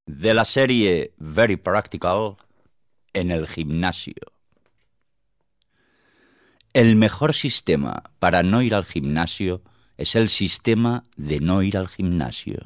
De la serie Very Practical en el gimnasio. El mejor sistema para no ir al gimnasio es el sistema de no ir al gimnasio.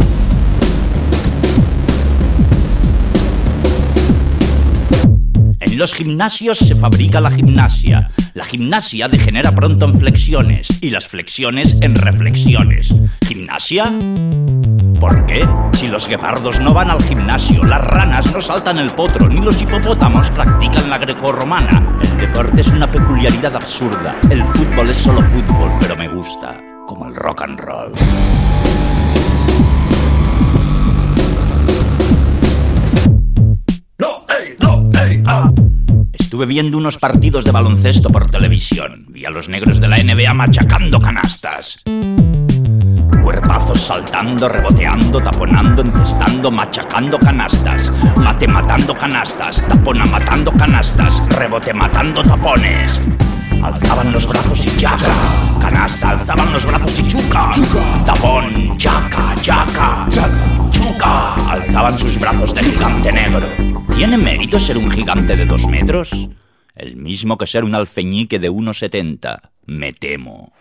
En los gimnasios se fabrica la gimnasia. La gimnasia degenera pronto en flexiones y las flexiones en reflexiones. ¿Gimnasia? ¿Por qué? Si los guepardos no van al gimnasio, las ranas no saltan el potro, ni los hipopótamos practican la grecorromana. El deporte es una peculiaridad absurda. El fútbol es solo fútbol, pero me gusta, como el rock and roll. Estuve viendo unos partidos de baloncesto por televisión. Vi a los negros de la NBA machacando canastas. Cuerpazos saltando, reboteando, taponando, encestando, machacando canastas. Mate matando canastas, tapona matando canastas, rebote matando tapones. Alzaban los brazos y yaca, canasta, alzaban los brazos y chuca, tapón, yaca, yaca, chuca, alzaban sus brazos de gigante negro. ¿Tiene mérito ser un gigante de 2 metros? El mismo que ser un alfeñique de 1,70, me temo.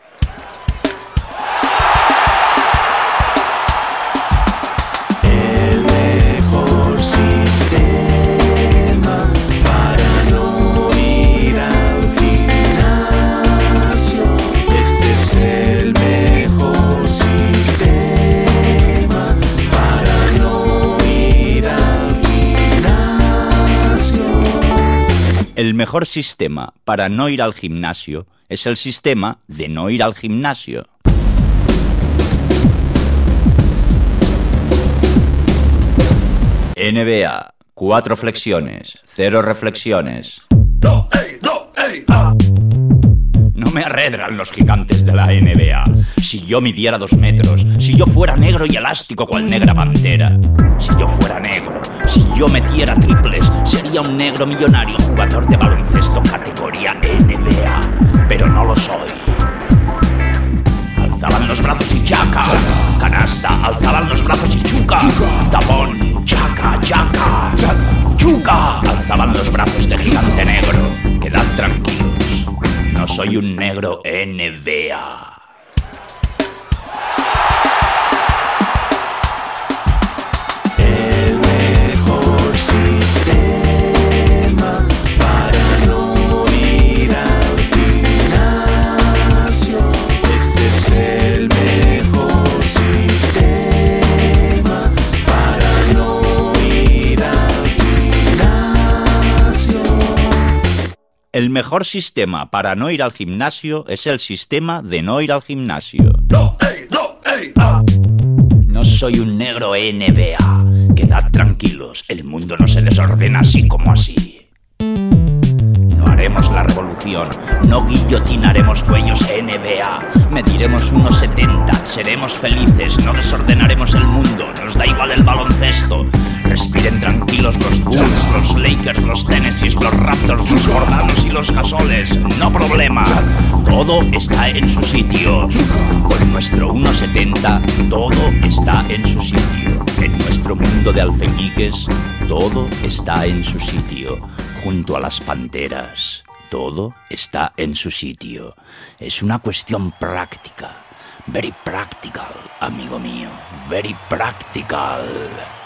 El mejor sistema para no ir al gimnasio. Este es el mejor sistema para no ir al gimnasio. El mejor sistema para no ir al gimnasio es el sistema de no ir al gimnasio. NBA, 4 flexiones, 0 reflexiones. No me arredran los gigantes de la NBA. Si yo midiera 2 metros, si yo fuera negro y elástico cual negra pantera, si yo fuera negro, si yo metiera triples, sería un negro millonario jugador de baloncesto categoría NBA. Pero no lo soy. Alzaban los brazos y chaca, canasta, alzaban los brazos y chuca, tapón, chaca, chaca, chuca, alzaban los brazos de gigante negro. Quedad tranquilos, no soy un negro NBA. El mejor sistema para no ir al gimnasio. Este es el mejor sistema para no ir al gimnasio. El mejor sistema para no ir al gimnasio es el sistema de no ir al gimnasio. No soy un negro NBA. Quedad tranquilos, el mundo no se desordena así como así. No haremos la revolución, no guillotinaremos cuellos NBA. Mediremos 1,70, seremos felices, no desordenaremos el mundo, nos da igual el baloncesto. Respiren tranquilos los Bulls, los Lakers, los Tennessee, los Raptors, los Jordanos y los Gasoles. No problema, todo está en su sitio. Con nuestro 1,70 todo está en su sitio. En nuestro mundo de alfeñiques todo está en su sitio. Junto a las panteras todo está en su sitio. Es una cuestión práctica. Very practical, amigo mío. Very practical.